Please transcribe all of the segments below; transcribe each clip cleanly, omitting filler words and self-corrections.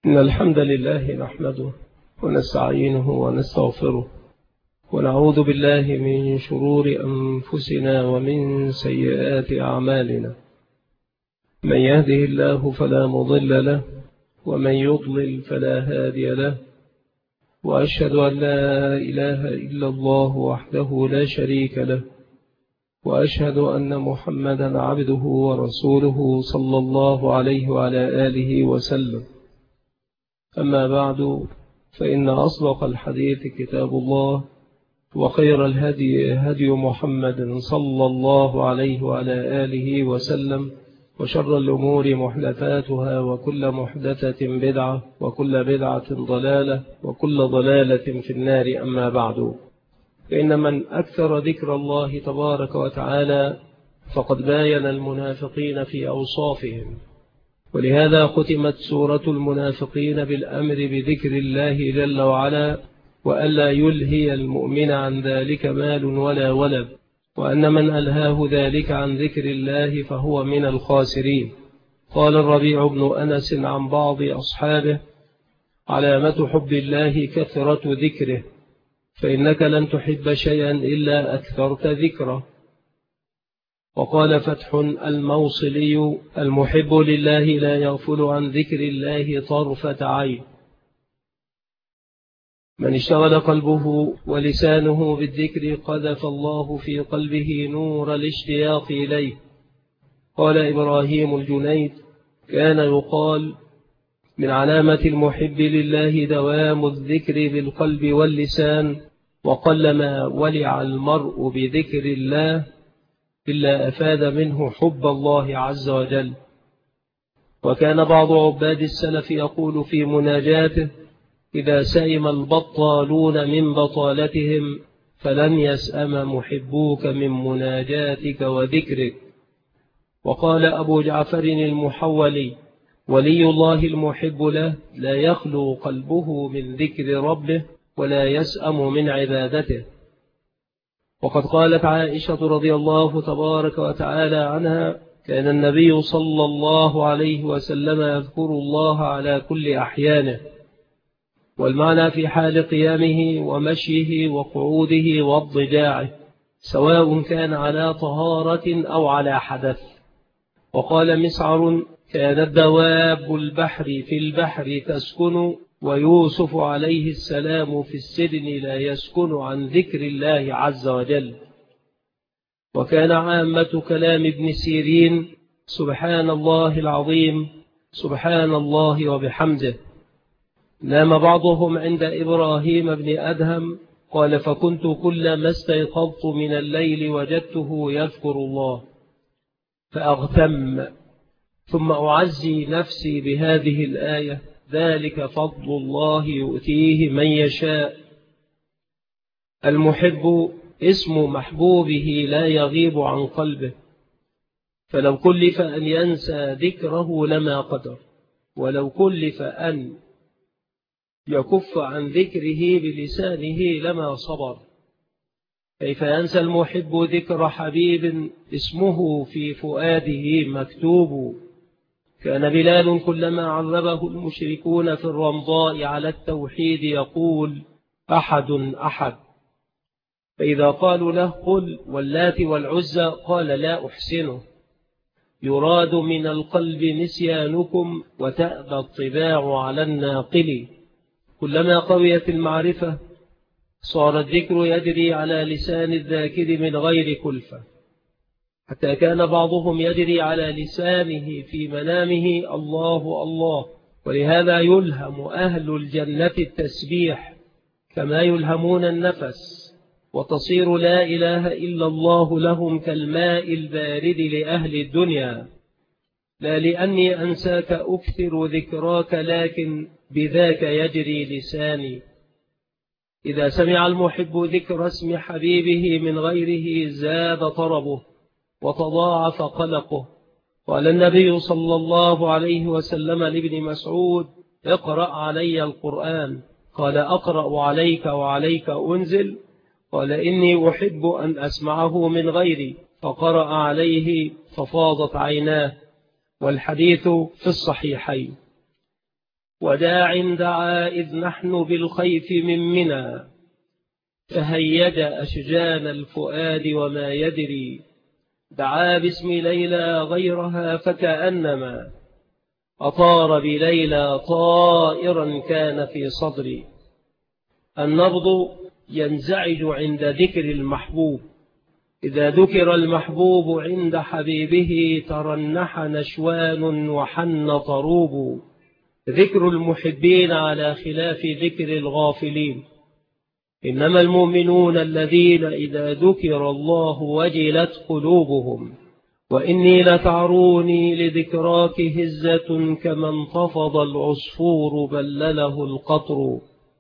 إن الحمد لله نحمده ونستعينه ونستغفره ونعوذ بالله من شرور أنفسنا ومن سيئات أعمالنا. من يهده الله فلا مضل له ومن يضلل فلا هادي له، وأشهد أن لا إله إلا الله وحده لا شريك له، وأشهد أن محمدا عبده ورسوله صلى الله عليه وعلى آله وسلم. أما بعد، فإن أصدق الحديث كتاب الله، وخير الهدي هدي محمد صلى الله عليه وعلى آله وسلم، وشر الأمور محدثاتها، وكل محدثة بدعة، وكل بدعة ضلالة، وكل ضلالة في النار. أما بعد، فإن من أكثر ذكر الله تبارك وتعالى فقد باين المنافقين في أوصافهم، ولهذا ختمت سورة المنافقين بالأمر بذكر الله جل وعلا، وألا يلهي المؤمن عن ذلك مال ولا ولد، وأن من ألهاه ذلك عن ذكر الله فهو من الخاسرين. قال الربيع بن أنس عن بعض أصحابه: علامة حب الله كثرة ذكره، فإنك لن تحب شيئا إلا أكثرت ذكره. وقال فتح الموصلي: المحب لله لا يغفل عن ذكر الله طرفة عين. من اشتغل قلبه ولسانه بالذكر قذف الله في قلبه نور الاشتياق إليه. قال إبراهيم الجنيد: كان يقال من علامة المحب لله دوام الذكر بالقلب واللسان، وقلما ولع المرء بذكر الله إلا أفاد منه حب الله عز وجل. وكان بعض عباد السلف يقول في مناجاته: إذا سئم البطالون من بطالتهم فلن يسأم محبوك من مناجاتك وذكرك. وقال أبو جعفر المحولي: ولي الله المحب له لا يخلو قلبه من ذكر ربه ولا يسأم من عبادته. وقد قالت عائشة رضي الله تبارك وتعالى عنها: كان النبي صلى الله عليه وسلم يذكر الله على كل أحيانه، والمعنى في حال قيامه ومشيه وقعوده واضطجاعه، سواء كان على طهارة أو على حدث. وقال مسعر: كانت دواب البحر في البحر تسكن، ويوسف عليه السلام في السجن لا يسكن عن ذكر الله عز وجل. وكان عامة كلام ابن سيرين: سبحان الله العظيم، سبحان الله وبحمده. نام بعضهم عند إبراهيم بن أدهم قال: فكنت كلما استيقظت من الليل وجدته يذكر الله فأغتم، ثم أعزي نفسي بهذه الآية: ذلك فضل الله يؤتيه من يشاء. المحب اسم محبوبه لا يغيب عن قلبه، فلو كلف أن ينسى ذكره لما قدر، ولو كلف أن يكف عن ذكره بلسانه لما صبر. كيف ينسى المحب ذكر حبيب اسمه في فؤاده مكتوب؟ كان بلال كلما عربه المشركون في الرمضاء على التوحيد يقول: أحد أحد. فإذا قالوا له: قل واللات والعزى، قال: لا أحسنه. يراد من القلب نسيانكم وتأبى الطباع على الناقل. كلما قويت المعرفة صار الذكر يجري على لسان الذاكر من غير كلفة، حتى كان بعضهم يجري على لسانه في منامه: الله الله. ولهذا يلهم أهل الجنة التسبيح كما يلهمون النفس، وتصير لا إله إلا الله لهم كالماء البارد لأهل الدنيا. لا لأني أنساك أكثر ذكراك، لكن بذاك يجري لساني. إذا سمع المحب ذكر اسم حبيبه من غيره زاد طربه وتضاعف قلقه. قال النبي صلى الله عليه وسلم لابن مسعود: اقرأ علي القرآن. قال: أقرأ عليك وعليك أنزل؟ قال: إني أحب أن أسمعه من غيري. فقرأ عليه ففاضت عيناه. والحديث في الصحيحين. وداع دعا إذ نحن بالخيف من منى، فهيج أشجان الفؤاد وما يدري، دعا باسم ليلى غيرها فكأنما أطار بليلى طائرا كان في صدري. النبض ينزعج عند ذكر المحبوب، إذا ذكر المحبوب عند حبيبه ترنح نشوان وحن طروب. ذكر المحبين على خلاف ذكر الغافلين، إنما المؤمنون الذين إذا ذكر الله وجلت قلوبهم. وإني لتعروني لذكراك هزة كما انتفض العصفور بلله القطر.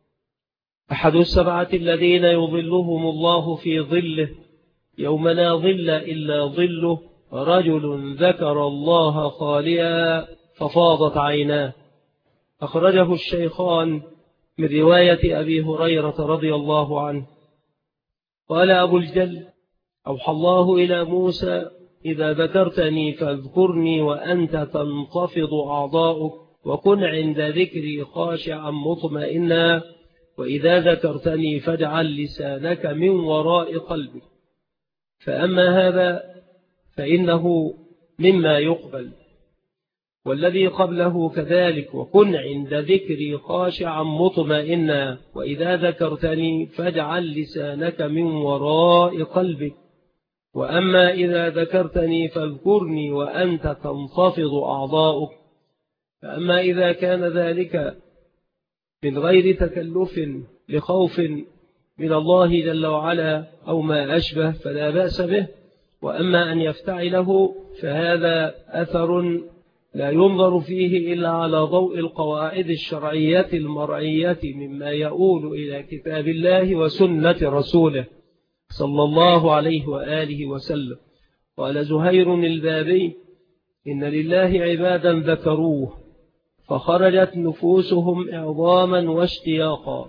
أحد السبعة الذين يظلهم الله في ظله يوم لا ظل إلا ظله، رجل ذكر الله خاليا ففاضت عيناه. أخرجه الشيخان من رواية أبي هريرة رضي الله عنه. قال أبو الجل: أوحى الله إلى موسى: إذا ذكرتني فاذكرني وأنت تنتفض أعضاؤك، وكن عند ذكري خاشعا مطمئنا، وإذا ذكرتني فاجعل لسانك من وراء قلبك. فأما هذا فإنه مما يقبل، والذي قبله كذلك: وكن عند ذكري خاشعا مطمئنا، وإذا ذكرتني فاجعل لسانك من وراء قلبك. وأما إذا ذكرتني فاذكرني وأنت تنتفض أعضاؤك. فأما إذا كان ذلك من غير تكلف لخوف من الله جل وعلا أو ما أشبه فلا بأس به. وأما أن يفتعله فهذا أثر لا ينظر فيه إلا على ضوء القواعد الشرعية المرعية مما يؤول إلى كتاب الله وسنة رسوله صلى الله عليه وآله وسلم. قال زهير البابي: إن لله عبادا ذكروه فخرجت نفوسهم إعظاما واشتياقا،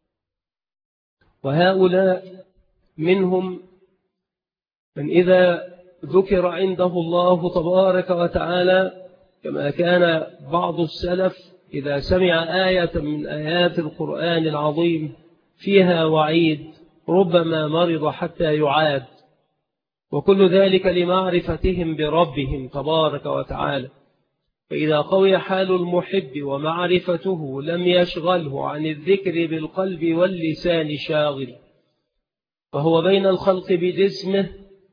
وهؤلاء منهم من إذا ذكر عنده الله تبارك وتعالى، كما كان بعض السلف إذا سمع آية من آيات القرآن العظيم فيها وعيد ربما مرض حتى يعاد، وكل ذلك لمعرفتهم بربهم تبارك وتعالى. فإذا قوي حال المحب ومعرفته لم يشغله عن الذكر بالقلب واللسان شاغل، فهو بين الخلق بجسمه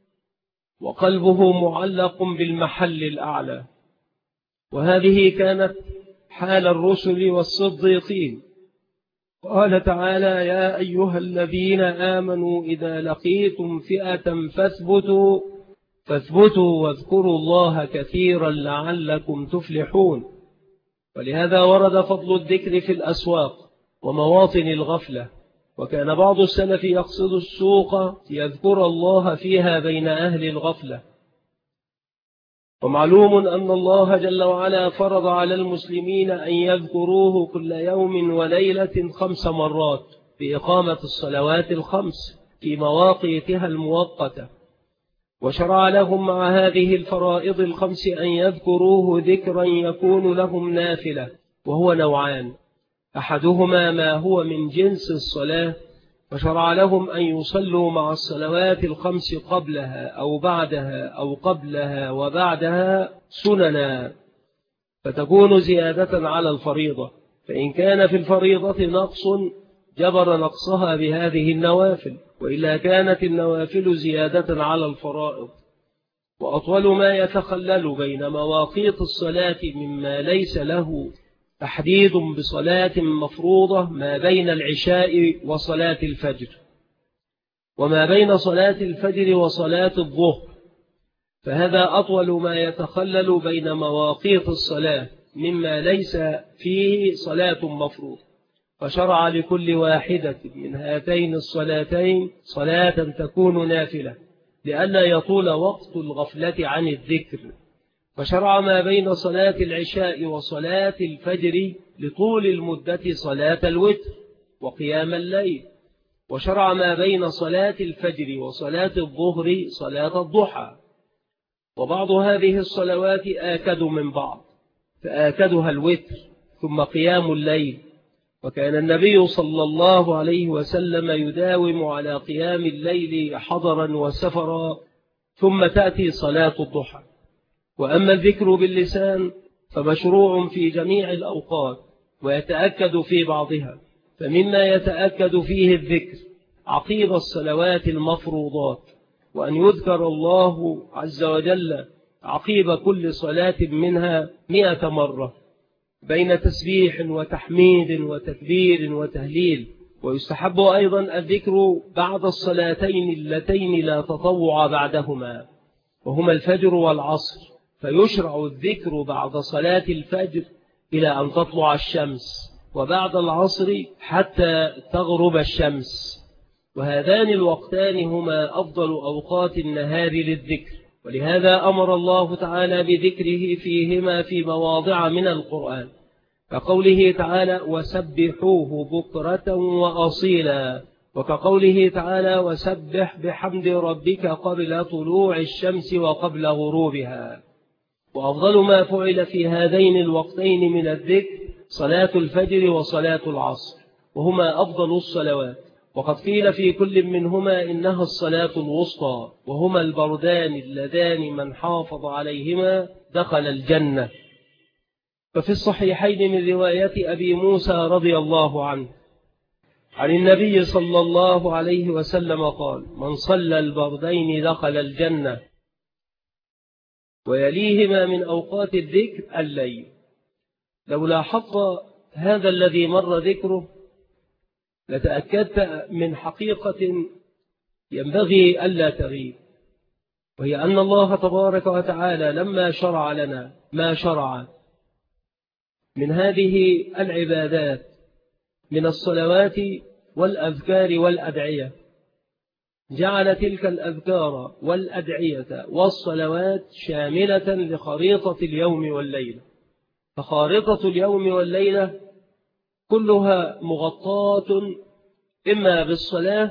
وقلبه معلق بالمحل الأعلى. وهذه كانت حال الرسل والصديقين. قال تعالى: يا أيها الذين آمنوا إذا لقيتم فئة فاثبتوا واذكروا الله كثيرا لعلكم تفلحون. ولهذا ورد فضل الذكر في الأسواق ومواطن الغفلة، وكان بعض السلف يقصد السوق يذكر الله فيها بين أهل الغفلة. ومعلوم أن الله جل وعلا فرض على المسلمين أن يذكروه كل يوم وليلة 5 مرات بإقامة الصلوات ال5 في مواقيتها المؤقتة، وشرع لهم مع هذه الفرائض ال5 أن يذكروه ذكرا يكون لهم نافلة، وهو نوعان: أحدهما ما هو من جنس الصلاة، فشرع لهم أن يصلوا مع الصلوات ال5 قبلها أو بعدها أو قبلها وبعدها سننا، فتكون زيادة على الفريضة. فإن كان في الفريضة نقص جبر نقصها بهذه النوافل، وإلا كانت النوافل زيادة على الفرائض. وأطول ما يتخلل بين مواقيت الصلاة مما ليس له تحديد بصلاة مفروضة ما بين العشاء وصلاة الفجر، وما بين صلاة الفجر وصلاة الظهر، فهذا أطول ما يتخلل بين مواقيت الصلاة مما ليس فيه صلاة مفروضة. فشرع لكل واحدة من هاتين الصلاتين صلاة تكون نافلة لئلا يطول وقت الغفلة عن الذكر. فشرع ما بين صلاة العشاء وصلاة الفجر لطول المدة صلاة الوتر وقيام الليل. وشرع ما بين صلاة الفجر وصلاة الظهر صلاة الضحى. وبعض هذه الصلوات آكد من بعض، فآكدها الوتر، ثم قيام الليل، وكان النبي صلى الله عليه وسلم يداوم على قيام الليل حضرا وسفرا، ثم تأتي صلاة الضحى. وأما الذكر باللسان فمشروع في جميع الأوقات ويتأكد في بعضها، فمما يتأكد فيه الذكر عقيب الصلوات المفروضات، وأن يذكر الله عز وجل عقيب كل صلاة منها 100 مرة بين تسبيح وتحميد وتكبير وتهليل. ويستحب أيضا الذكر بعد الصلاتين اللتين لا تطوع بعدهما، وهما الفجر والعصر، فيشرع الذكر بعد صلاة الفجر إلى أن تطلع الشمس، وبعد العصر حتى تغرب الشمس، وهذان الوقتان هما أفضل أوقات النهار للذكر، ولهذا أمر الله تعالى بذكره فيهما في مواضع من القرآن، كقوله تعالى وسبحوه بكرة وأصيلا، وكقوله تعالى وسبح بحمد ربك قبل طلوع الشمس وقبل غروبها. وأفضل ما فعل في هذين الوقتين من الذكر صلاة الفجر وصلاة العصر، وهما أفضل الصلوات، وقد قيل في كل منهما إنها الصلاة الوسطى، وهما البردان اللذان من حافظ عليهما دخل الجنة. ففي الصحيحين من رواية أبي موسى رضي الله عنه عن النبي صلى الله عليه وسلم قال من صلى البردين دخل الجنة، ويليهما من أوقات الذكر الليل. لو لاحظت هذا الذي مر ذكره لتأكدت من حقيقة ينبغي ألا تغيب، وهي أن الله تبارك وتعالى لما شرع لنا ما شرع من هذه العبادات من الصلوات والأذكار والأدعية، جعل تلك الأذكار والأدعية والصلوات شاملة لخريطة اليوم والليلة، فخارطة اليوم والليلة كلها مغطاة إما بالصلاة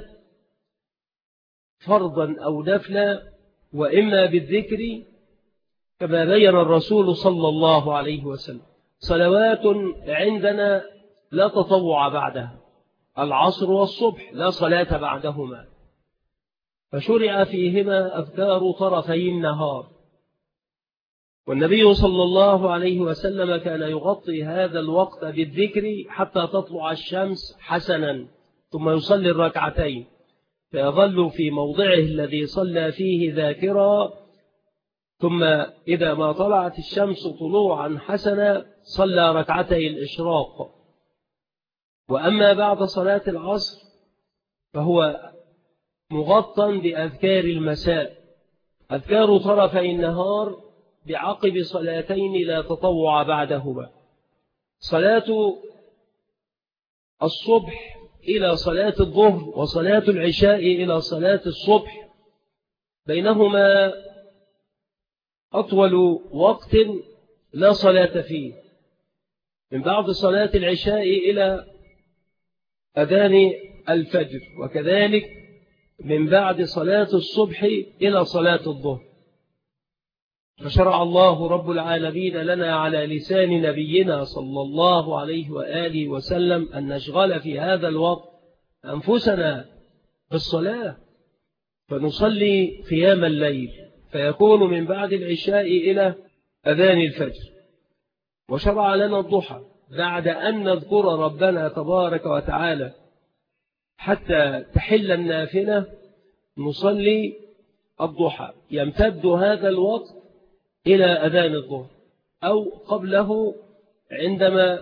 فرضا أو نفلا، وإما بالذكر كما بين الرسول صلى الله عليه وسلم. صلوات عندنا لا تطوع بعدها، العصر والصبح لا صلاة بعدهما، فشرع فيهما أذكار طرفي النهار، والنبي صلى الله عليه وسلم كان يغطي هذا الوقت بالذكر حتى تطلع الشمس حسنا، ثم يصلي الركعتين فيظل في موضعه الذي صلى فيه ذاكرا، ثم إذا ما طلعت الشمس طلوعا حسنا صلى ركعتي الإشراق. وأما بعد صلاة العصر فهو مغطى بأذكار المساء، أذكار طرفي النهار بعقب صلاتين لا تطوع بعدهما، صلاة الصبح إلى صلاة الظهر وصلاة العشاء إلى صلاة الصبح، بينهما أطول وقت لا صلاة فيه، من بعد صلاة العشاء إلى أذان الفجر، وكذلك من بعد صلاة الصبح إلى صلاة الظهر. فشرع الله رب العالمين لنا على لسان نبينا صلى الله عليه وآله وسلم أن نشغل في هذا الوقت أنفسنا بالصلاة، فنصلي قيام الليل فيكون من بعد العشاء إلى أذان الفجر. وشرع لنا الضحى بعد أن نذكر ربنا تبارك وتعالى حتى تحل النافلة، نصلي الضحى يمتد هذا الوقت إلى أذان الظهر أو قبله عندما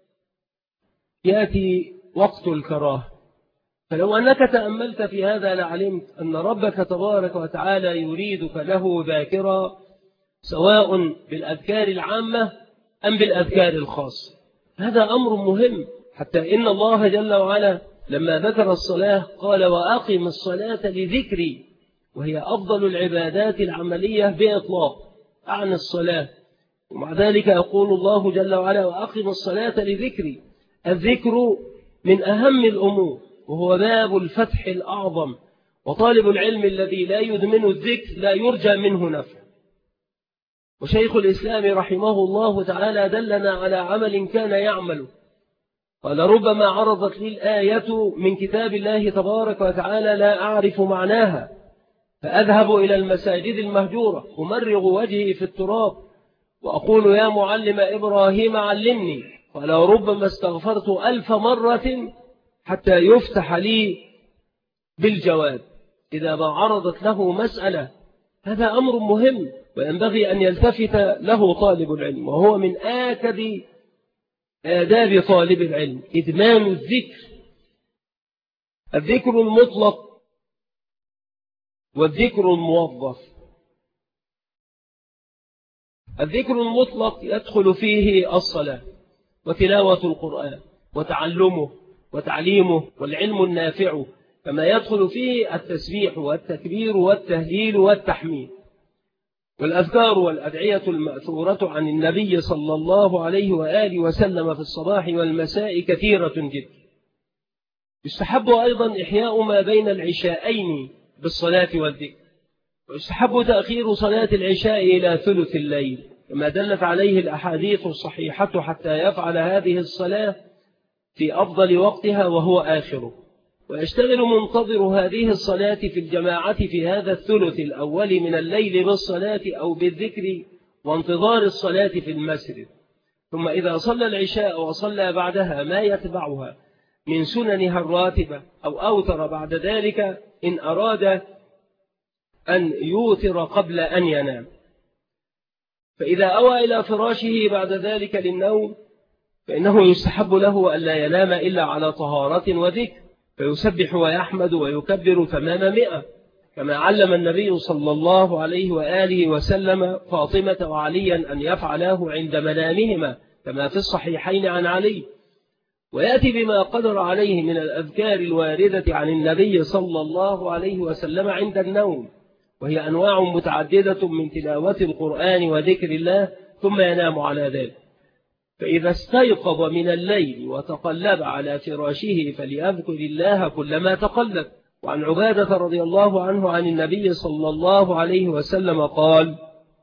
يأتي وقت الكراهة. فلو أنك تأملت في هذا لعلمت أن ربك تبارك وتعالى يريدك له ذاكرا، سواء بالأذكار العامة أم بالأذكار الخاصة. هذا أمر مهم، حتى إن الله جل وعلا لما ذكر الصلاة قال وأقم الصلاة لذكري، وهي أفضل العبادات العملية بإطلاق عن الصلاة. ومع ذلك يقول الله جل وعلا وأقم الصلاة لذكري. الذكر من أهم الأمور، وهو باب الفتح الأعظم، وطالب العلم الذي لا يدمن الذكر لا يرجى منه نفع. وشيخ الإسلام رحمه الله تعالى دلنا على عمل كان يعمل، قال ربما عرضت لي الآية من كتاب الله تبارك وتعالى لا أعرف معناها، فأذهب إلى المساجد المهجورة أمرغ وجهي في التراب وأقول يا معلم إبراهيم علمني، قال ربما استغفرت 1000 مرة حتى يفتح لي بالجواب إذا ما عرضت له مسألة. هذا أمر مهم وينبغي أن يلتفت له طالب العلم، وهو من آكد آداب طالب العلم إدمان الذكر المطلق والذكر الموظف. الذكر المطلق يدخل فيه الصلاة وتلاوة القرآن وتعلمه وتعليمه والعلم النافع، كما يدخل فيه التسبيح والتكبير والتهليل والتحميد والأذكار والأدعية المأثورة عن النبي صلى الله عليه وآله وسلم في الصباح والمساء كثيرة جدا. يستحب أيضا إحياء ما بين العشاءين بالصلاة والذكر، ويستحب تأخير صلاة العشاء إلى ثلث الليل كما دلت عليه الأحاديث الصحيحة حتى يفعل هذه الصلاة في أفضل وقتها وهو آخره، ويشتغل منتظر هذه الصلاة في الجماعة في هذا الثلث الأول من الليل بالصلاة أو بالذكر وانتظار الصلاة في المسجد. ثم إذا صلى العشاء وصلى بعدها ما يتبعها من سننها الراتبة أو أوتر بعد ذلك إن أراد أن يوتر قبل أن ينام. فإذا أوى إلى فراشه بعد ذلك للنوم فإنه يستحب له ألا ينام إلا على طهارة وذكر، فيسبح ويحمد ويكبر تمام 100 كما علم النبي صلى الله عليه وآله وسلم فاطمة وعليا أن يفعلاه عند منامهما كما في الصحيحين عن علي، ويأتي بما قدر عليه من الأذكار الواردة عن النبي صلى الله عليه وسلم عند النوم، وهي أنواع متعددة من تلاوة القرآن وذكر الله، ثم ينام على ذلك. فإذا استيقظ من الليل وتقلب على فراشه فليذكر الله كلما تقلب. وعن عبادة رضي الله عنه عن النبي صلى الله عليه وسلم قال: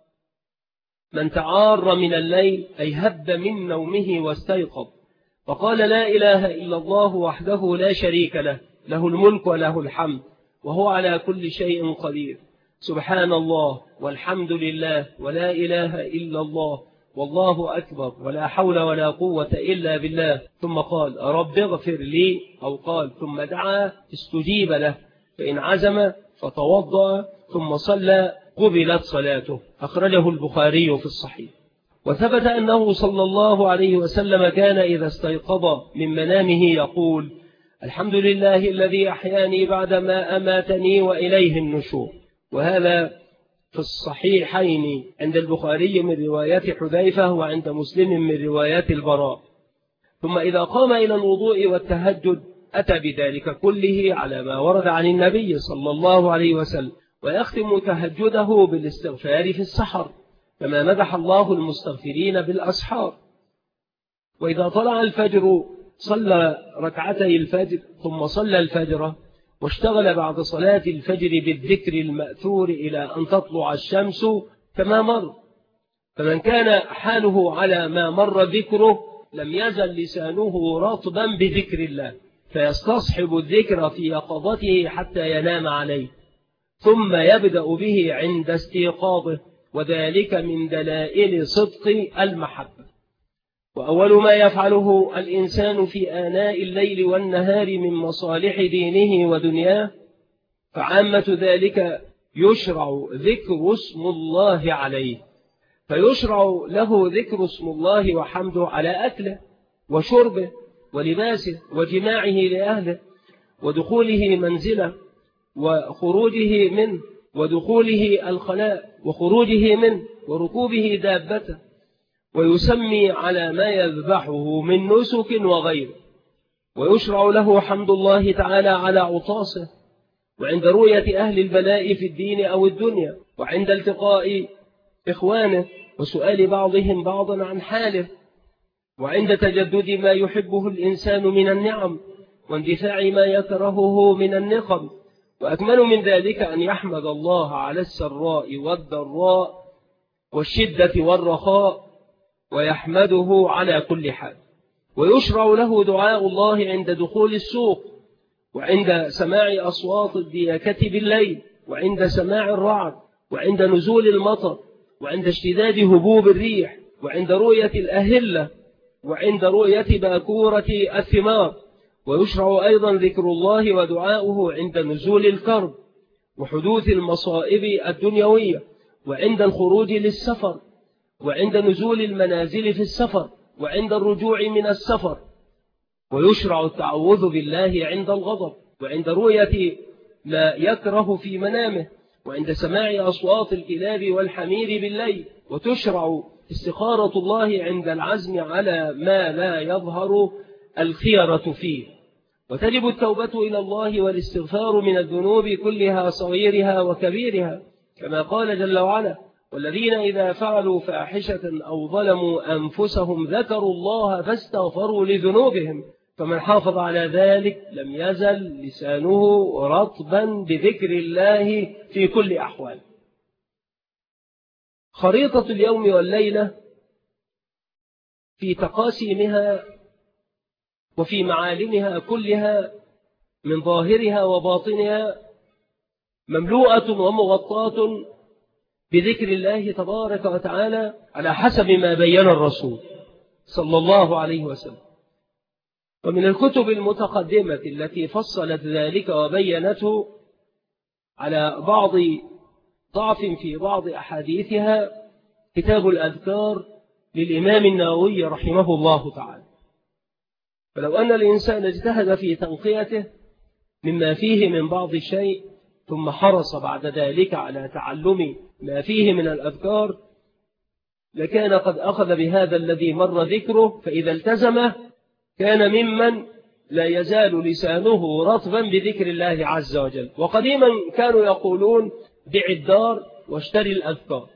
من تعار من الليل أي هب من نومه واستيقظ فقال لا إله إلا الله وحده لا شريك له، له الملك وله الحمد وهو على كل شيء قدير، سبحان الله والحمد لله ولا إله إلا الله والله أكبر ولا حول ولا قوة إلا بالله، ثم قال رب اغفر لي، أو قال ثم دعا استجيب له، فإن عزم فتوضأ ثم صلى قبلت صلاته. أخرجه البخاري في الصحيح. وثبت أنه صلى الله عليه وسلم كان إذا استيقظ من منامه يقول: الحمد لله الذي أحياني بعدما أماتني وإليه النشور. وهذا في الصحيحين عند البخاري من روايات حذيفة وعند مسلم من روايات البراء. ثم إذا قام إلى الوضوء والتهجد أتى بذلك كله على ما ورد عن النبي صلى الله عليه وسلم، ويختم تهجده بالاستغفار في السحر كما مدح الله المستغفرين بالأسحار. وإذا طلع الفجر صلى ركعتي الفجر ثم صلى الفجر، واشتغل بعد صلاة الفجر بالذكر المأثور إلى أن تطلع الشمس كما مر. فمن كان حاله على ما مر ذكره لم يزل لسانه رطبا بذكر الله، فيستصحب الذكر في يقظته حتى ينام عليه، ثم يبدأ به عند استيقاظه، وذلك من دلائل صدق المحبة. وأول ما يفعله الإنسان في آناء الليل والنهار من مصالح دينه ودنياه، فعامة ذلك يشرع ذكر اسم الله عليه، فيشرع له ذكر اسم الله وحمده على أكله وشربه ولباسه وجماعه لأهله ودخوله منزله وخروجه منه ودخوله الخلاء وخروجه منه وركوبه دابته، ويسمي على ما يذبحه من نسك وغيره. ويشرع له حمد الله تعالى على عطاسه، وعند رؤية أهل البلاء في الدين أو الدنيا، وعند التقاء إخوانه وسؤال بعضهم بعضا عن حاله، وعند تجدد ما يحبه الإنسان من النعم واندفاع ما يكرهه من النقم. وأكمل من ذلك أن يحمد الله على السراء والضراء والشدة والرخاء، ويحمده على كل حال. ويشرع له دعاء الله عند دخول السوق، وعند سماع أصوات الدياكة بالليل، وعند سماع الرعد، وعند نزول المطر، وعند اشتداد هبوب الريح، وعند رؤية الأهلة، وعند رؤية باكورة الثمار. ويشرع أيضا ذكر الله ودعاؤه عند نزول الكرب وحدوث المصائب الدنيوية، وعند الخروج للسفر، وعند نزول المنازل في السفر، وعند الرجوع من السفر. ويشرع التعوذ بالله عند الغضب، وعند رؤية ما يكره في منامه، وعند سماع أصوات الكلاب والحمير بالليل. وتشرع استخارة الله عند العزم على ما لا يظهر الخيرة فيه. وتجب التوبة إلى الله والاستغفار من الذنوب كلها صغيرها وكبيرها، كما قال جل وعلا: والذين إذا فعلوا فاحشة أو ظلموا أنفسهم ذكروا الله فاستغفروا لذنوبهم، فمن حافظ على ذلك لم يزل لسانه رطبا بذكر الله في كل أحوال. خريطة اليوم والليلة في تقاسيمها وفي معالمها كلها من ظاهرها وباطنها مملوءة ومغطاة بذكر الله تبارك وتعالى على حسب ما بين الرسول صلى الله عليه وسلم. ومن الكتب المتقدمة التي فصلت ذلك وبينته على بعض ضعف في بعض أحاديثها كتاب الأذكار للإمام النووي رحمه الله تعالى. فلو أن الإنسان اجتهد في تنقيته مما فيه من بعض الشيء ثم حرص بعد ذلك على تعلم ما فيه من الأذكار لكان قد أخذ بهذا الذي مر ذكره، فإذا التزمه كان ممن لا يزال لسانه رطبا بذكر الله عز وجل. وقديما كانوا يقولون: بع الدار واشتري الأذكار،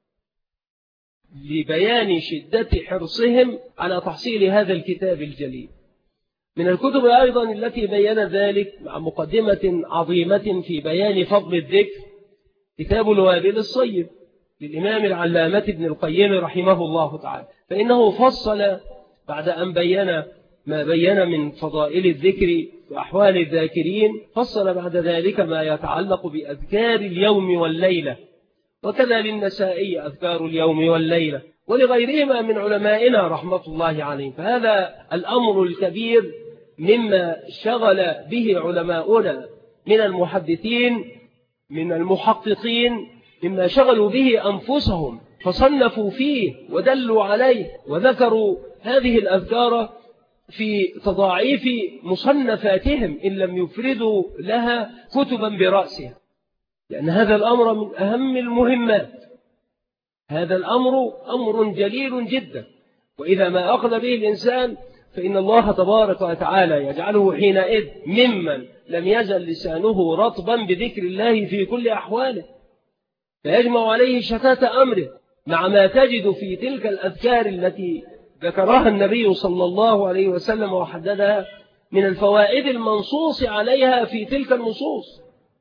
لبيان شدة حرصهم على تحصيل هذا الكتاب الجليل. من الكتب أيضا التي بيّن ذلك مع مقدمة عظيمة في بيان فضل الذكر كتاب الوابل الصيب للإمام العلامة ابن القيم رحمه الله تعالى، فإنه فصل بعد أن بيّن ما بيّن من فضائل الذكر وأحوال الذاكرين، فصل بعد ذلك ما يتعلق بأذكار اليوم والليلة، وكذا للنسائي أذكار اليوم والليلة، ولغيرهما من علمائنا رحمة الله عليهم. فهذا الأمر الكبير مما شغل به علماؤنا من المحدثين من المحققين، مما شغلوا به أنفسهم فصنفوا فيه ودلوا عليه وذكروا هذه الأذكار في تضاعيف مصنفاتهم إن لم يفردوا لها كتبا برأسها، لأن هذا الأمر من أهم المهمات. هذا الأمر أمر جليل جدا، وإذا ما أخذ به الإنسان فإن الله تبارك وتعالى يجعله حينئذ ممن لم يزل لسانه رطبا بذكر الله في كل أحواله، فيجمع عليه شتات أمره مع ما تجد في تلك الأذكار التي ذكرها النبي صلى الله عليه وسلم وحددها من الفوائد المنصوص عليها في تلك النصوص.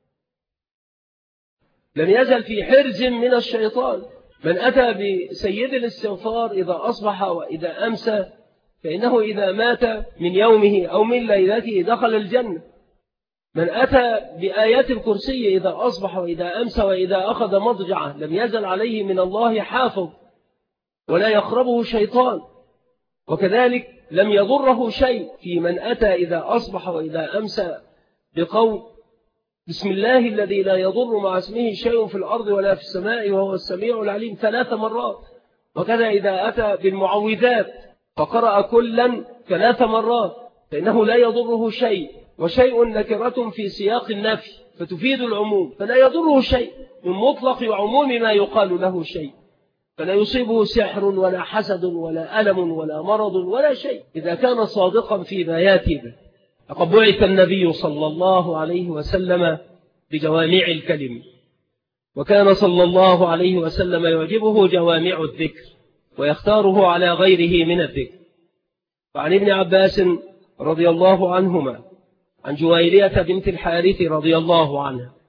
لم يزل في حرز من الشيطان. من أتى بسيد الاستغفار إذا أصبح وإذا أمسى فإنه إذا مات من يومه أو من ليلته دخل الجنة. من أتى بآيات الكرسي إذا أصبح وإذا أمسى وإذا أخذ مضجعه لم يزل عليه من الله حافظ ولا يقربه شيطان. وكذلك لم يضره شيء في من أتى إذا أصبح وإذا أمسى بقول بسم الله الذي لا يضر مع اسمه شيء في الأرض ولا في السماء وهو السميع العليم 3 مرات. وكذا إذا أتى بالمعوذات فقرأ كلا 3 مرات فإنه لا يضره شيء، وشيء نكرة في سياق النفي فتفيد العموم، فلا يضره شيء من مطلق وعموم ما يقال له شيء، فلا يصيبه سحر ولا حسد ولا ألم ولا مرض ولا شيء إذا كان صادقا في بياته. لقد بعث النبي صلى الله عليه وسلم بجوامع الكلم، وكان صلى الله عليه وسلم يعجبه جوامع الذكر ويختاره على غيره من الذكر. فعن ابن عباس رضي الله عنهما عن جويرية بنت الحارث رضي الله عنها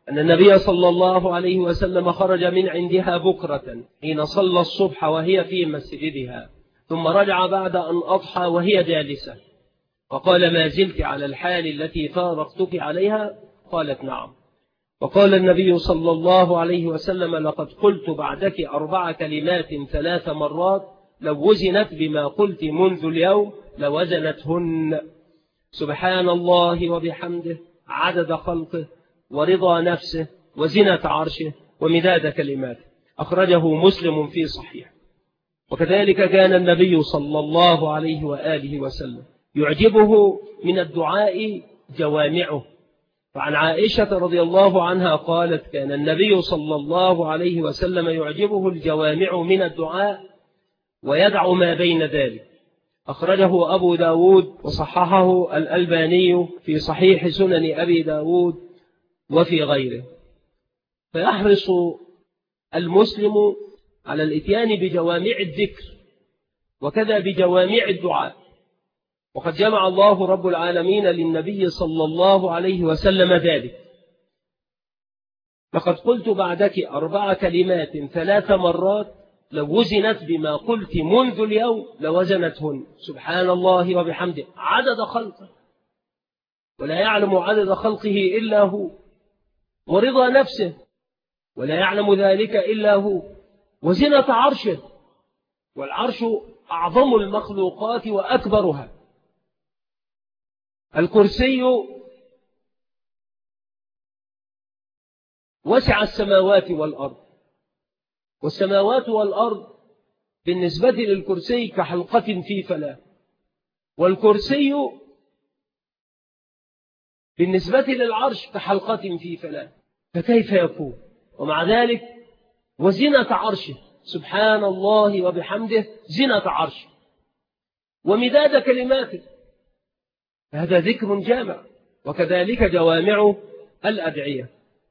أن النبي صلى الله عليه وسلم خرج من عندها بكرة حين صلى الصبح وهي في مسجدها، ثم رجع بعد أن أضحى وهي جالسة، فقال: ما زلت على الحال التي فارقتك عليها؟ قالت: نعم. وقال النبي صلى الله عليه وسلم: لقد قلت بعدك 4 كلمات 3 مرات لو وزنت بما قلت منذ اليوم لوزنتهن: سبحان الله وبحمده، عدد خلقه، ورضا نفسه، وزنة عرشه، ومداد كلماته. أخرجه مسلم في صحيح. وكذلك كان النبي صلى الله عليه وآله وسلم يعجبه من الدعاء جوامعه. فعن عائشة رضي الله عنها قالت: كان النبي صلى الله عليه وسلم يعجبه الجوامع من الدعاء ويدع ما بين ذلك. أخرجه أبو داود وصححه الألباني في صحيح سنن أبي داود وفي غيره. فيحرص المسلم على الاتيان بجوامع الذكر وكذا بجوامع الدعاء. وقد جمع الله رب العالمين للنبي صلى الله عليه وسلم ذلك: لقد قلت بعدك 4 كلمات 3 مرات لو وزنت بما قلت منذ اليوم لوزنتهن: سبحان الله وبحمده، عدد خلقه، ولا يعلم عدد خلقه إلا هو، ورضا نفسه، ولا يعلم ذلك إلا هو، وزنة عرشه، والعرش أعظم المخلوقات وأكبرها. الكرسي وسع السماوات والأرض، والسماوات والأرض بالنسبة للكرسي كحلقة في فلاة، والكرسي بالنسبة للعرش كحلقة في فلاة، فكيف يكون؟ ومع ذلك وزنة عرشه، سبحان الله وبحمده، زنة عرشه، ومداد كلماته، هذا ذكر جامع. وكذلك جوامع الأدعية.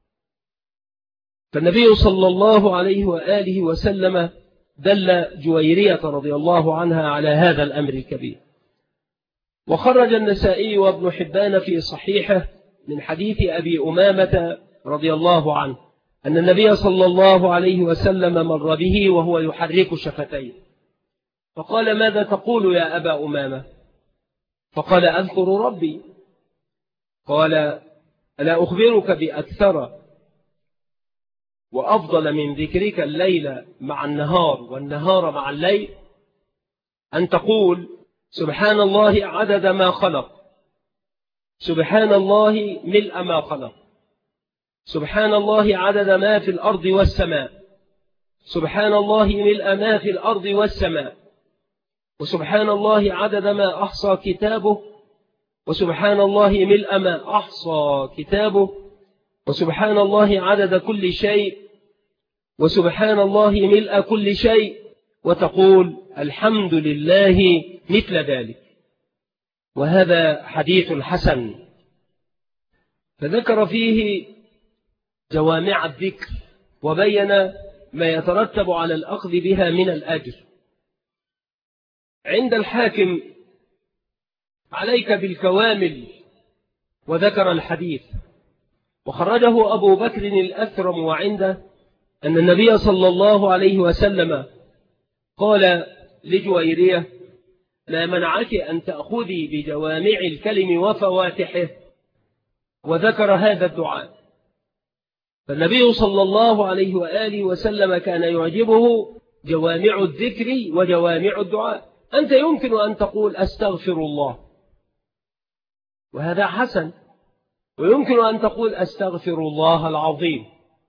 فالنبي صلى الله عليه وآله وسلم دل جويرية رضي الله عنها على هذا الأمر الكبير. وخرج النسائي وابن حبان في صحيحه من حديث أبي أمامة رضي الله عنه أن النبي صلى الله عليه وسلم مر به وهو يحرك شفتيه، فقال: ماذا تقول يا أبا أمامة؟ فقال: أذكر ربي. قال: ألا أخبرك بأكثر وأفضل من ذكرك الليل مع النهار والنهار مع الليل؟ أن تقول: سبحان الله عدد ما خلق، سبحان الله ملء ما خلق، سبحان الله عدد ما في الأرض والسماء، سبحان الله ملء ما في الأرض والسماء، وسبحان الله عدد ما أحصى كتابه، وسبحان الله ملء ما أحصى كتابه، وسبحان الله عدد كل شيء، وسبحان الله ملء كل شيء، وتقول: الحمد لله مثل ذلك. وهذا حديث حسن. فذكر فيه جوامع الذكر وبين ما يترتب على الأخذ بها من الأجر. عند الحاكم: عليك بالكوامل، وذكر الحديث. وخرجه أبو بكر الأثرم وعنده أن النبي صلى الله عليه وسلم قال لجويرية: لا منعك أن تأخذي بجوامع الكلم وفواتحه، وذكر هذا الدعاء. فالنبي صلى الله عليه وآله وسلم كان يعجبه جوامع الذكر وجوامع الدعاء. أنت يمكن أن تقول: أستغفر الله، وهذا حسن، ويمكن أن تقول: أستغفر الله العظيم،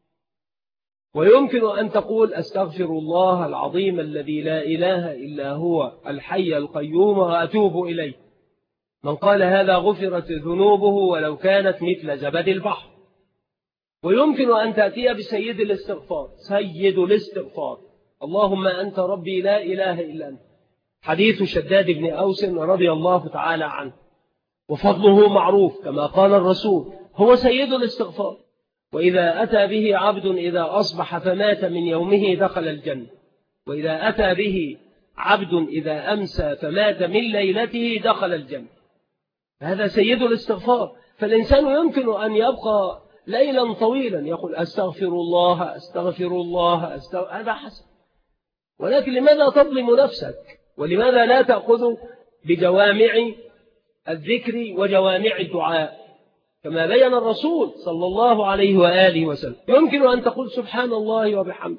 ويمكن أن تقول: أستغفر الله العظيم الذي لا إله إلا هو الحي القيوم وأتوب إليه. من قال هذا غفرت ذنوبه ولو كانت مثل زبد البحر. ويمكن أن تأتي بسيد الاستغفار، سيد الاستغفار: اللهم أنت ربي لا إله إلا أنت. حديث شداد بن أوس رضي الله تعالى عنه، وفضله معروف كما قال الرسول، هو سيد الاستغفار. وإذا أتى به عبد إذا أصبح فمات من يومه دخل الجنة، وإذا أتى به عبد إذا أمسى فمات من ليلته دخل الجنة. هذا سيد الاستغفار. فالإنسان يمكن أن يبقى ليلا طويلا يقول أستغفر الله أستغفر الله هذا حسن. ولكن لماذا تظلم نفسك؟ ولماذا لا تأخذ بجوامع الذكر وجوامع الدعاء كما بين الرسول صلى الله عليه وآله وسلم؟ يمكن أن تقول سبحان الله وبحمده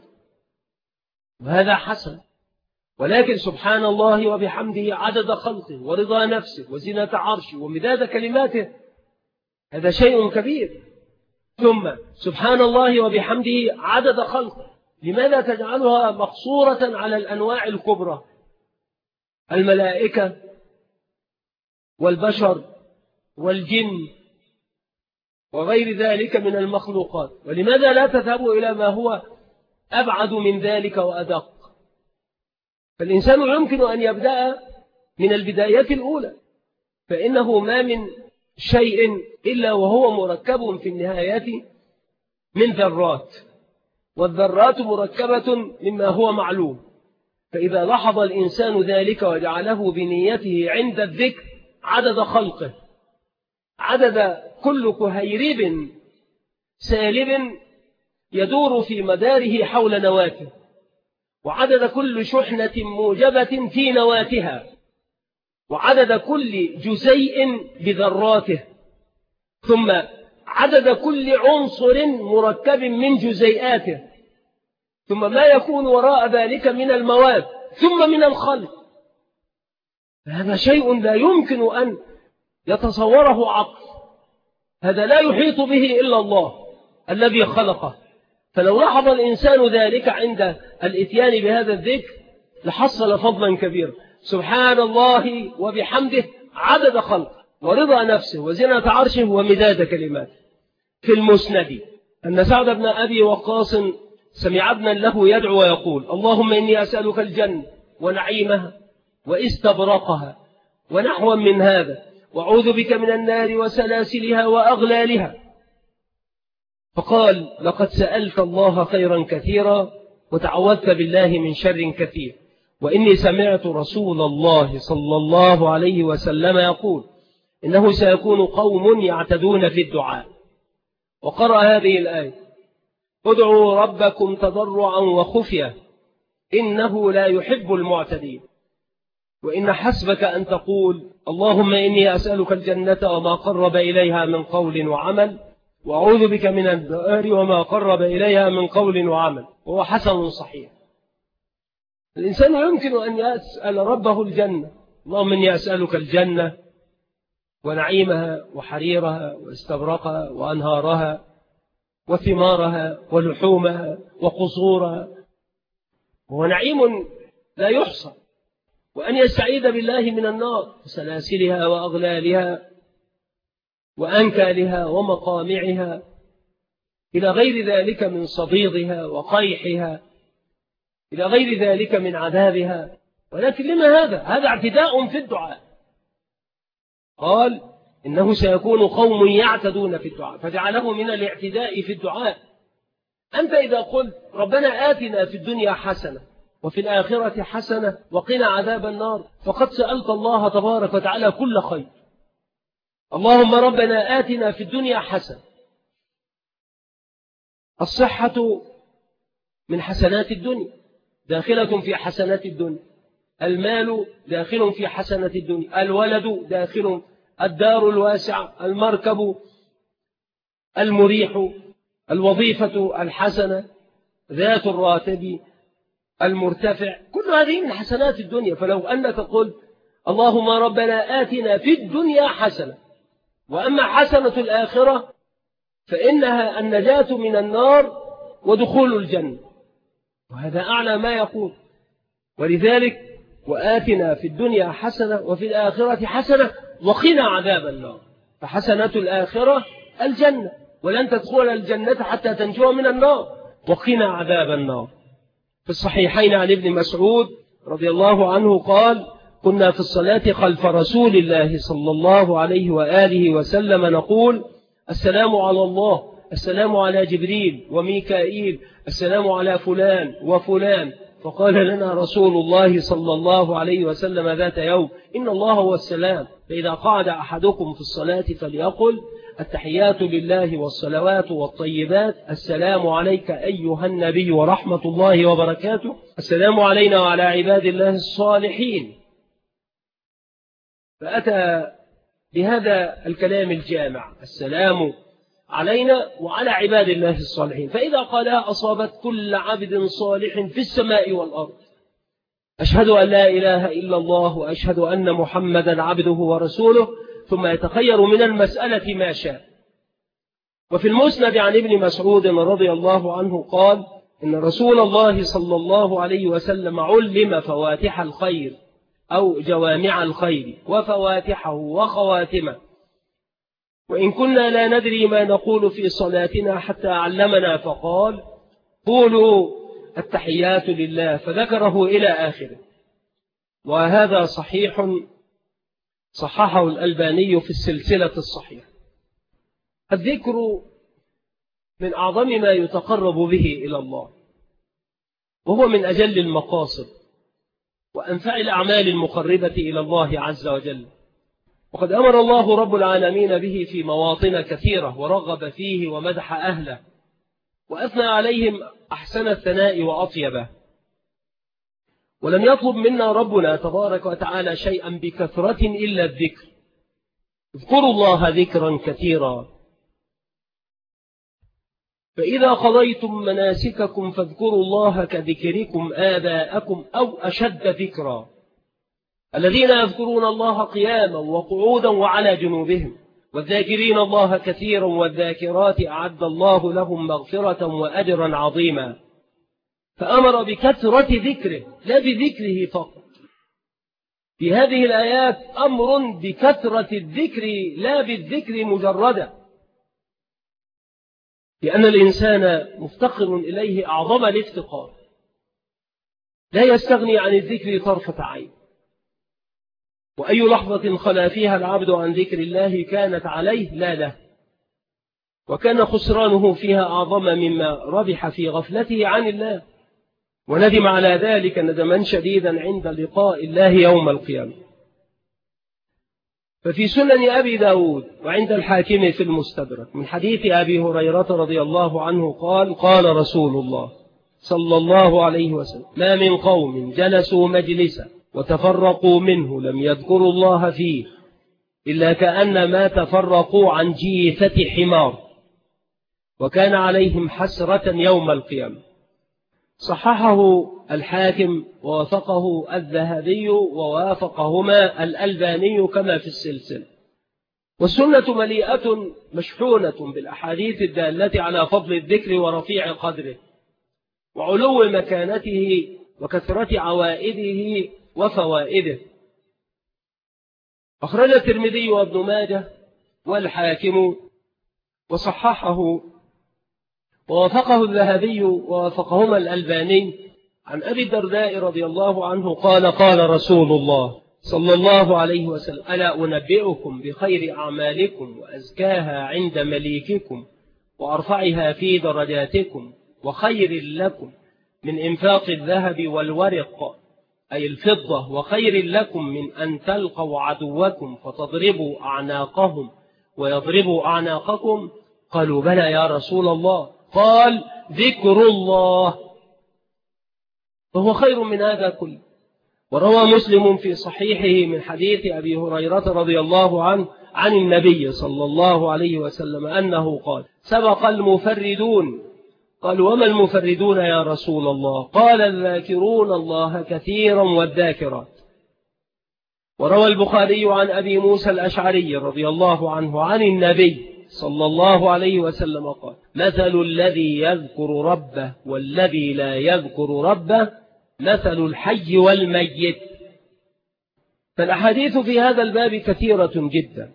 وهذا حسن، ولكن سبحان الله وبحمده عدد خلقه ورضا نفسه وزنة عرشه ومداد كلماته هذا شيء كبير. ثم سبحان الله وبحمده عدد خلقه، لماذا تجعلها مقصورة على الأنواع الكبرى؟ الملائكة والبشر والجن وغير ذلك من المخلوقات، ولماذا لا تذهب إلى ما هو أبعد من ذلك وأدق؟ فالإنسان يمكن أن يبدأ من البدايات الأولى، فإنه ما من شيء إلا وهو مركب في النهاية من ذرات، والذرات مركبة مما هو معلوم. فإذا لاحظ الإنسان ذلك وجعله بنيته عند الذكر عدد خلقه، عدد كل كهيرب سالب يدور في مداره حول نواته، وعدد كل شحنة موجبة في نواتها، وعدد كل جزيء بذراته، ثم عدد كل عنصر مركب من جزيئاته، ثم ما يكون وراء ذلك من المواد، ثم من الخلق. هذا شيء لا يمكن أن يتصوره عقل، هذا لا يحيط به إلا الله الذي خلقه. فلو لاحظ الإنسان ذلك عند الإتيان بهذا الذكر لحصل فضلا كبيرا. سبحان الله وبحمده عدد خلقه ورضا نفسه وزنة عرشه ومداد كلماته. في المسند أن سعد بن أبي وقاص سمع ابنا له يدعو ويقول: اللهم إني أسألك الجنة ونعيمها واستبرقها ونحوا من هذا، وأعوذ بك من النار وسلاسلها وأغلالها. فقال: لقد سألت الله خيرا كثيرا وتعوذت بالله من شر كثير، وإني سمعت رسول الله صلى الله عليه وسلم يقول: إنه سيكون قوم يعتدون في الدعاء. وقرأ هذه الآية: ادعوا ربكم تضرعا وخفية إنه لا يحب المعتدين. وإن حسبك أن تقول: اللهم إني أسألك الجنة وما قرب إليها من قول وعمل، وأعوذ بك من النار وما قرب إليها من قول وعمل، وهو حسن صحيح. الإنسان يمكن أن يسأل ربه الجنة: اللهم إني أسألك الجنة ونعيمها وحريرها واستبرقها وأنهارها وثمارها ولحومها وقصورها، وهو نعيم لا يحصى. وأن يستعيذ بالله من النار وسلاسلها وأغلالها وأنكالها ومقامعها إلى غير ذلك من صديضها وقيحها، إلى غير ذلك من عذابها. ولكن لما هذا؟ هذا اعتداء في الدعاء. قال: إنه سيكون قوم يعتدون في الدعاء، فجعله من الاعتداء في الدعاء. أنت إذا قلت ربنا آتنا في الدنيا حسنة وفي الآخرة حسنة وقنا عذاب النار، فقد سألت الله تبارك وتعالى كل خير. اللهم ربنا آتنا في الدنيا حسنة. الصحة من حسنات الدنيا، داخلة في حسنات الدنيا. المال داخل في حسنة الدنيا. الولد داخل، الدار الواسعة، المركب المريح، الوظيفة الحسنة، ذات الراتب المرتفع، كل هذه من حسنات الدنيا. فلو أنك قلت اللهم ربنا آتنا في الدنيا حسنة، وأما حسنة الآخرة فإنها النجاة من النار ودخول الجنة، وهذا أعلى ما يقول. ولذلك وآتنا في الدنيا حسنة وفي الآخرة حسنة وقنا عذاب النار. فحسنة الآخرة الجنة، ولن تدخل الجنة حتى تنجو من النار. وقنا عذاب النار. في الصحيحين عن ابن مسعود رضي الله عنه قال: كنا في الصلاة خلف رسول الله صلى الله عليه وآله وسلم نقول: السلام على الله، السلام على جبريل وميكائيل، السلام على فلان وفلان. فقال لنا رسول الله صلى الله عليه وسلم ذات يوم: إن الله هو السلام، فإذا قعد أحدكم في الصلاة فليقل: التحيات لله والصلوات والطيبات: السلام عليك أيها النبي ورحمة الله وبركاته، السلام علينا وعلى عباد الله الصالحين. فأتى بهذا الكلام الجامع: السلام علينا وعلى عباد الله الصالحين، فإذا قالها أصابت كل عبد صالح في السماء والأرض. أشهد أن لا إله إلا الله وأشهد أن محمدا عبده ورسوله، ثم يتخير من المسألة ما شاء. وفي المسند عن ابن مسعود رضي الله عنه قال: إن رسول الله صلى الله عليه وسلم علم فواتح الخير أو جوامع الخير وفواتحه وخواتمه، وإن كنا لا ندري ما نقول في صلاتنا حتى علمنا فقال: قولوا التحيات لله، فذكره إلى آخره. وهذا صحيح صححه الألباني في السلسلة الصحيحة. الذكر من أعظم ما يتقرب به إلى الله، وهو من أجل المقاصد وأنفع الأعمال المقربة إلى الله عز وجل، وقد أمر الله رب العالمين به في مواطن كثيرة، ورغب فيه ومدح أهله وأثنى عليهم أحسن الثناء وأطيبه. ولم يطلب منا ربنا تبارك وتعالى شيئا بكثرة إلا الذكر: اذكروا الله ذكرا كثيرا، فإذا قضيتم مناسككم فاذكروا الله كذكركم آباءكم أو أشد ذكرا، الذين يذكرون الله قياما وقعودا وعلى جنوبهم، والذاكرين الله كثيرا والذاكرات أعد الله لهم مغفرة وأجرا عظيما. فأمر بكثرة ذكره لا بذكره فقط. في هذه الآيات أمر بكثرة الذكر لا بالذكر مجردا، لأن الإنسان مفتقر إليه أعظم الافتقار، لا يستغني عن الذكر طرفة عين. وأي لحظة خلا فيها العبد عن ذكر الله كانت عليه لا له، وكان خسرانه فيها أعظم مما ربح في غفلته عن الله، وندم على ذلك ندما شديدا عند لقاء الله يوم القيامة. ففي سنن أبي داود وعند الحاكم في المستدرك من حديث أبي هريرة رضي الله عنه قال: قال رسول الله صلى الله عليه وسلم: ما من قوم جلسوا مجلسا وتفرقوا منه لم يذكروا الله فيه إلا كأنما تفرقوا عن جيفة حمار، وكان عليهم حسرة يوم القيامة. صححه الحاكم ووافقه الذهبي ووافقهما الألباني كما في السلسلة. والسنة مليئة مشحونة بالأحاديث الدالة على فضل الذكر ورفيع قدره وعلو مكانته وكثرة عوائده وفوائده. أخرج الترمذي وابن ماجه والحاكم وصححه ووافقه الذهبي ووافقهما الألباني عن أبي الدرداء رضي الله عنه قال: قال رسول الله صلى الله عليه وسلم: ألا أنبئكم بخير أعمالكم وأزكاها عند مليككم وأرفعها في درجاتكم وخير لكم من إنفاق الذهب والورق أي الفضة، وخير لكم من أن تلقوا عدوكم فتضربوا أعناقهم ويضربوا أعناقكم؟ قالوا: بلى يا رسول الله. قال: ذكر الله، وهو خير من هذا كله. وروى مسلم في صحيحه من حديث أبي هريرة رضي الله عنه عن النبي صلى الله عليه وسلم أنه قال: سبق المفردون. قالوا: وما المفردون يا رسول الله؟ قال: الذاكرون الله كثيرا والذاكرات. وروى البخاري عن أبي موسى الأشعري رضي الله عنه عن النبي صلى الله عليه وسلم قال: مثل الذي يذكر ربه والذي لا يذكر ربه مثل الحي والميت. فالأحاديث في هذا الباب كثيرة جدا،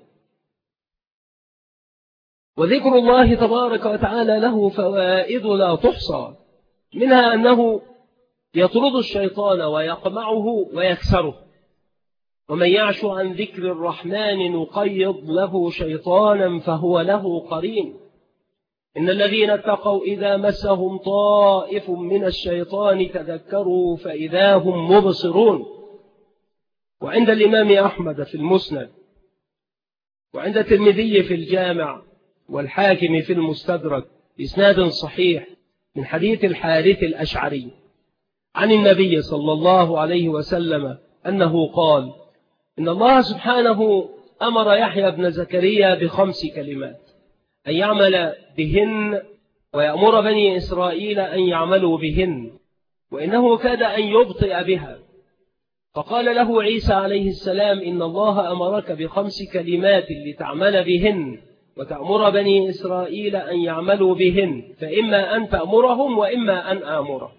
وذكر الله تبارك وتعالى له فوائد لا تحصى، منها أنه يطرد الشيطان ويقمعه ويكسره، ومن يعش عن ذكر الرحمن نقيض له شيطانا فهو له قرين. إن الذين اتقوا إذا مسهم طائف من الشيطان تذكروا فإذا هم مبصرون. وعند الإمام أحمد في المسند وعند الترمذي في الجامع والحاكم في المستدرك بإسناد صحيح من حديث الحارث الأشعري عن النبي صلى الله عليه وسلم أنه قال: إن الله سبحانه أمر يحيى بن زكريا ب5 كلمات أن يعمل بهن ويأمر بني إسرائيل أن يعملوا بهن، وإنه كاد أن يبطئ بها. فقال له عيسى عليه السلام: إن الله أمرك ب5 كلمات لتعمل بهن وتأمر بني إسرائيل أن يعملوا بهن، فإما أن تأمرهم وإما أن آمرهم.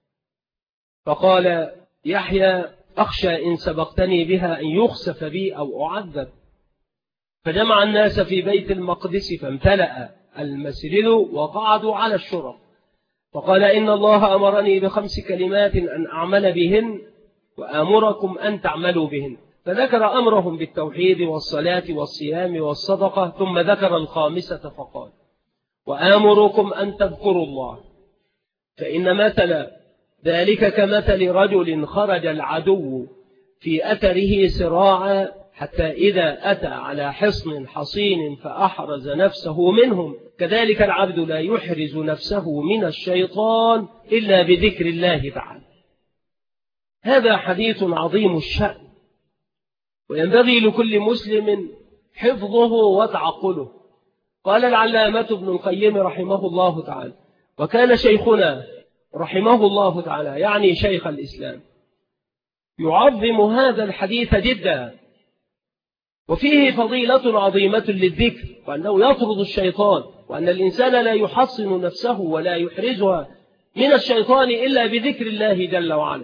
فقال يحيى: أخشى إن سبقتني بها أن يخسف بي أو أعذب. فجمع الناس في بيت المقدس فامتلأ المسجد وقعدوا على الشرف. فقال: إن الله أمرني ب5 كلمات أن أعمل بهن وآمركم أن تعملوا بهن. فذكر أمرهم بالتوحيد والصلاة والصيام والصدقة، ثم ذكر الخامسة فقال: وآمركم أن تذكروا الله، فإن مثل ذلك كمثل رجل خرج العدو في أثره سراعا حتى إذا أتى على حصن حصين فأحرز نفسه منهم، كذلك العبد لا يحرز نفسه من الشيطان إلا بذكر الله تعالى. هذا حديث عظيم الشأن، وينبغي لكل مسلم حفظه وتعقله. قال العلامة ابن القيم رحمه الله تعالى: وكان شيخنا رحمه الله تعالى، يعني شيخ الإسلام، يعظم هذا الحديث جدا، وفيه فضيلة عظيمة للذكر، وأنه يطرد الشيطان، وأن الإنسان لا يحصن نفسه ولا يحرزها من الشيطان إلا بذكر الله جل وعلا.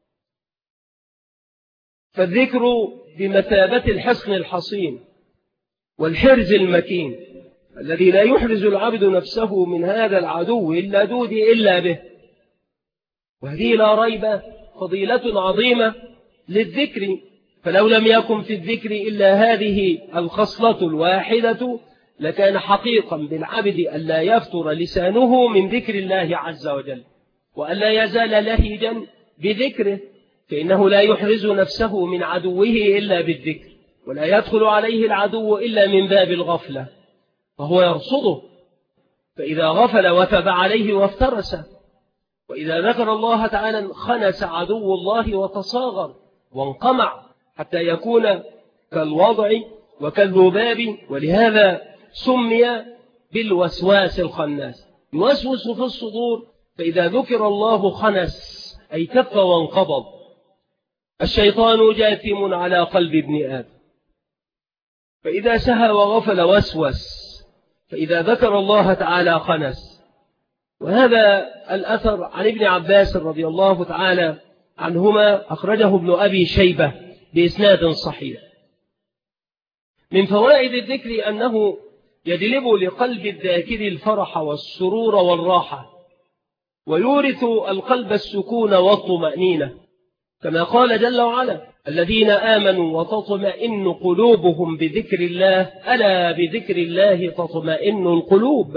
فالذكر بمثابة الحصن الحصين والحرز المكين الذي لا يحرز العبد نفسه من هذا العدو إلا دودي إلا به. وهذه لا ريب فضيلة عظيمة للذكر، فلو لم يكن في الذكر إلا هذه الخصلة الواحدة لكان حقيقا بالعبد ألا يفتر لسانه من ذكر الله عز وجل، وألا يزال لهجا بذكره، فإنه لا يحرز نفسه من عدوه إلا بالذكر، ولا يدخل عليه العدو إلا من باب الغفلة، فهو يرصده، فإذا غفل وثب عليه وافترس. وإذا ذكر الله تعالى خنس عدو الله وتصاغر وانقمع حتى يكون كالوضع وكالذباب، ولهذا سمي بالوسواس الخناس، يوسوس في الصدور، فإذا ذكر الله خنس أي كف وانقبض. الشيطان جاثم على قلب ابن آدم، فإذا سهى وغفل وسوس، فإذا ذكر الله تعالى خنس. وهذا الأثر عن ابن عباس رضي الله تعالى عنهما أخرجه ابن أبي شيبة بإسناد صحيح. من فوائد الذكر أنه يجلب لقلب الذاكر الفرح والسرور والراحة، ويورث القلب السكون والطمأنينة، كما قال جل وعلا: الذين آمنوا وتطمئن قلوبهم بذكر الله، ألا بذكر الله تطمئن القلوب.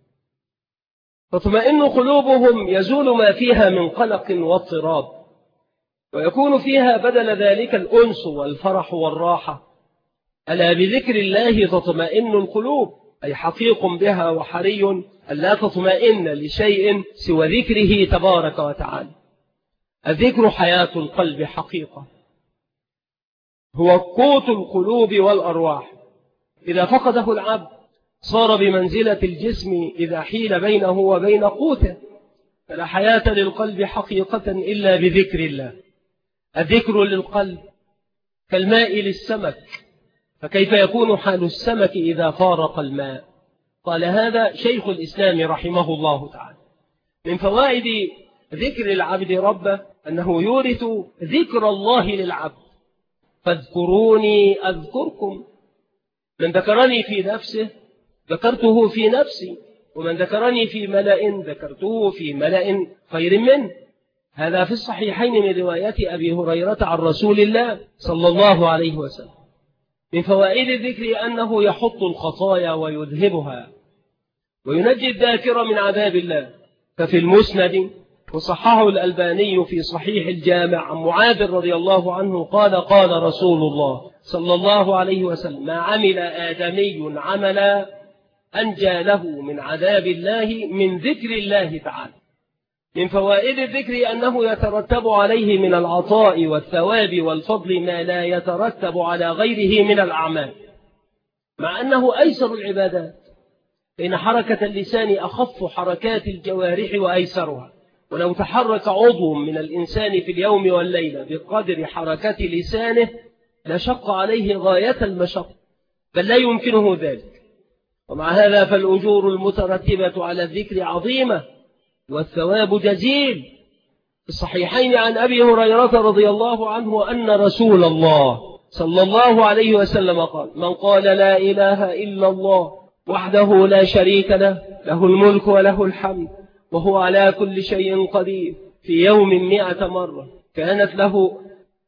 تطمئن قلوبهم يزول ما فيها من قلق واضطراب، ويكون فيها بدل ذلك الأنس والفرح والراحة. ألا بذكر الله تطمئن القلوب، أي حقيق بها وحري أن لا تطمئن لشيء سوى ذكره تبارك وتعالى. الذكر حياة القلب حقيقة، هو قوت القلوب والأرواح. إذا فقده العبد صار بمنزلة الجسم إذا حيل بينه وبين قوته، فلا حياة للقلب حقيقة إلا بذكر الله. الذكر للقلب كالماء للسمك، فكيف يكون حال السمك إذا فارق الماء؟ قال هذا شيخ الإسلام رحمه الله تعالى. من فوائد ذكر العبد ربه أنه يورث ذكر الله للعبد: فاذكروني أذكركم، من ذكرني في نفسه ذكرته في نفسي، ومن ذكرني في ملأ ذكرته في ملأ خير منه. هذا في الصحيحين من رواية أبي هريرة عن رسول الله صلى الله عليه وسلم. من فوائد الذكر أنه يحط الخطايا ويذهبها، وينجي الذاكر من عذاب الله. ففي المسند، وصححه الألباني في صحيح الجامع، عن معاذ رضي الله عنه قال: قال رسول الله صلى الله عليه وسلم: ما عمل آدمي عملا أنجى له من عذاب الله من ذكر الله تعالى. من فوائد الذكر أنه يترتب عليه من العطاء والثواب والفضل ما لا يترتب على غيره من الأعمال، مع أنه أيسر العبادات، فإن حركة اللسان أخف حركات الجوارح وأيسرها، ولو تحرك عضو من الإنسان في اليوم والليلة بقدر حركة لسانه لشق عليه غاية المشق، بل لا يمكنه ذلك. ومع هذا فالأجور المترتبة على الذكر عظيمة والثواب جزيل. في الصحيحين عن أبي هريرة رضي الله عنه أن رسول الله صلى الله عليه وسلم قال: من قال لا إله إلا الله وحده لا شريك له، له الملك وله الحمد وهو على كل شيء قدير، في يوم 100 مرة، كانت له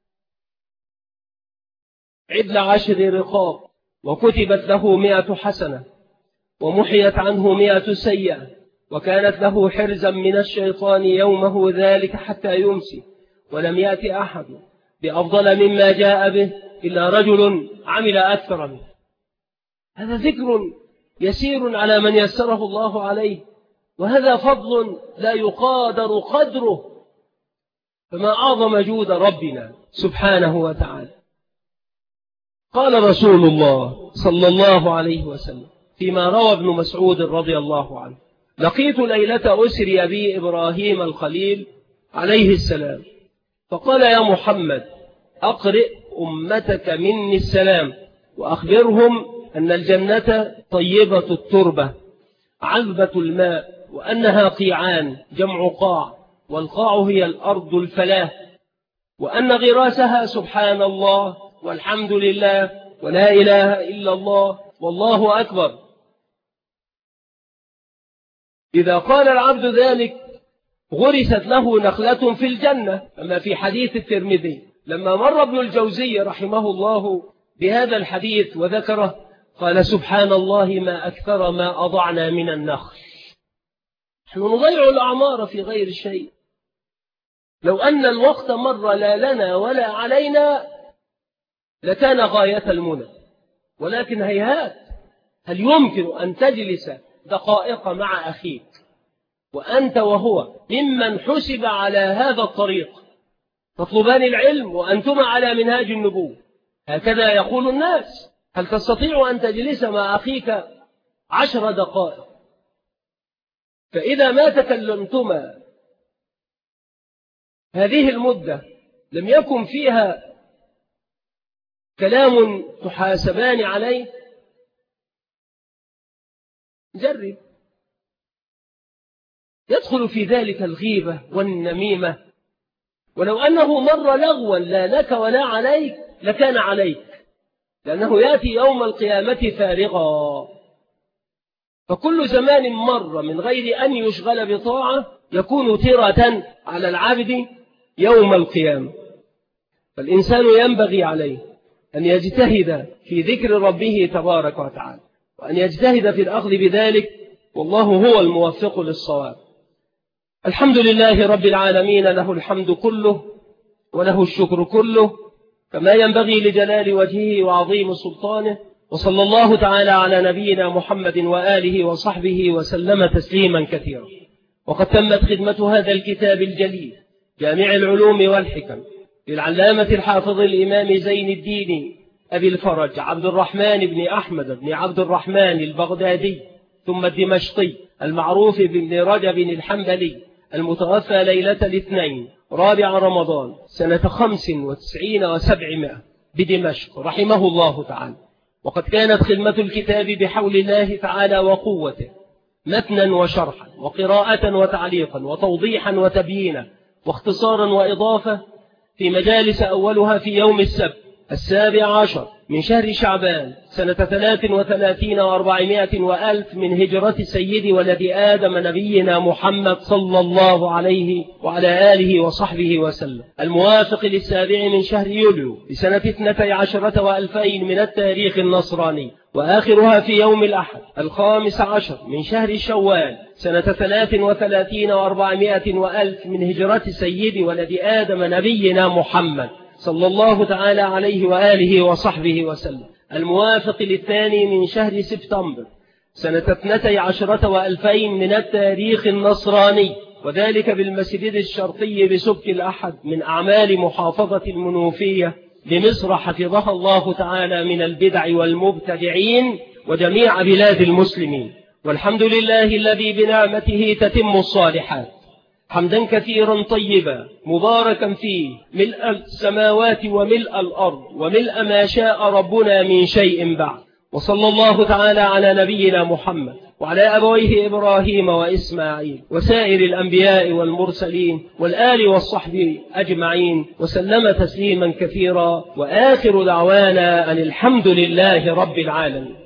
عدل 10 رقاب، وكتبت له 100 حسنة، ومحيت عنه 100 سيئة، وكانت له حرزا من الشيطان يومه ذلك حتى يمسي، ولم يأتي أحد بأفضل مما جاء به إلا رجل عمل أكثر منه. هذا ذكر يسير على من يسره الله عليه، وهذا فضل لا يقادر قدره، فما أعظم جود ربنا سبحانه وتعالى. قال رسول الله صلى الله عليه وسلم فيما روى ابن مسعود رضي الله عنه: لقيت ليلة أسري بي إبراهيم الخليل عليه السلام، فقال: يا محمد أقرئ أمتك مني السلام، وأخبرهم أن الجنة طيبة التربة عذبة الماء، وأنها قيعان جمع قاع، والقاع هي الأرض الفلاة، وأن غراسها سبحان الله والحمد لله ولا إله إلا الله والله أكبر. إذا قال العبد ذلك غرست له نخلة في الجنة، كما في حديث الترمذي. لما مر ابن الجوزي رحمه الله بهذا الحديث وذكره قال: سبحان الله ما أكثر ما أضعنا من النخل. نحن نضيع الأعمار في غير شيء. لو أن الوقت مر لا لنا ولا علينا لكان غاية المنى، ولكن هيهات. هل يمكن أن تجلس دقائق مع أخيك وأنت وهو ممن حسب على هذا الطريق تطلبان العلم وأنتما على منهاج النبوة؟ هكذا يقول الناس. هل تستطيع أن تجلس مع أخيك 10 دقائق؟ فإذا ما تكلمتما هذه المدة لم يكن فيها كلام تحاسبان عليه، جرب. يدخل في ذلك الغيبة والنميمة، ولو أنه مر لغوا لا لك ولا عليك لكان عليك، لأنه يأتي يوم القيامة فارغا. فكل زمان مر من غير أن يشغل بطاعة يكون ترة على العبد يوم القيامة. فالإنسان ينبغي عليه أن يجتهد في ذكر ربه تبارك وتعالى، وأن يجتهد في الأخذ بذلك، والله هو الموفق للصواب. الحمد لله رب العالمين، له الحمد كله وله الشكر كله، كما ينبغي لجلال وجهه وعظيم سلطانه. وصلى الله تعالى على نبينا محمد وآله وصحبه وسلم تسليما كثيرا. وقد تمت خدمة هذا الكتاب الجليل جامع العلوم والحكم للعلامة الحافظ الإمام زين الدين أبي الفرج عبد الرحمن بن أحمد بن عبد الرحمن البغدادي ثم الدمشقي المعروف بابن رجب الحنبلي، المتوفى ليلة الاثنين 4 رمضان سنة 95 و700 بدمشق رحمه الله تعالى. وقد كانت خدمة الكتاب بحول الله تعالى وقوته متنا وشرحا وقراءة وتعليقا وتوضيحا وتبيينا واختصارا وإضافة في مجالس، أولها في يوم السبت 17 من شهر شعبان سنة 33 و400 وألف من هجرة سيد ولد آدم نبينا محمد صلى الله عليه وعلى آله وصحبه وسلم، الموافق ل7 من شهر يوليو لسنة 12 و2000 من التاريخ النصراني، وآخرها في يوم الأحد 15 من شهر شوال سنة 33 و400 وألف من هجرة سيد ولد آدم نبينا محمد صلى الله تعالى عليه وآله وصحبه وسلم، الموافق ل2 من شهر سبتمبر سنة 12 و2000 من التاريخ النصراني، وذلك بالمسجد الشرقي بسبك الأحد من أعمال محافظة المنوفية بمصر حفظها الله تعالى من البدع والمبتدعين وجميع بلاد المسلمين. والحمد لله الذي بنعمته تتم الصالحات، حمدا كثيرا طيبا مباركا فيه، ملء السماوات وملء الأرض وملء ما شاء ربنا من شيء بعد. وصلى الله تعالى على نبينا محمد وعلى أبويه إبراهيم وإسماعيل وسائر الأنبياء والمرسلين والآل والصحب أجمعين، وسلم تسليما كثيرا، وآخر دعوانا أن الحمد لله رب العالمين.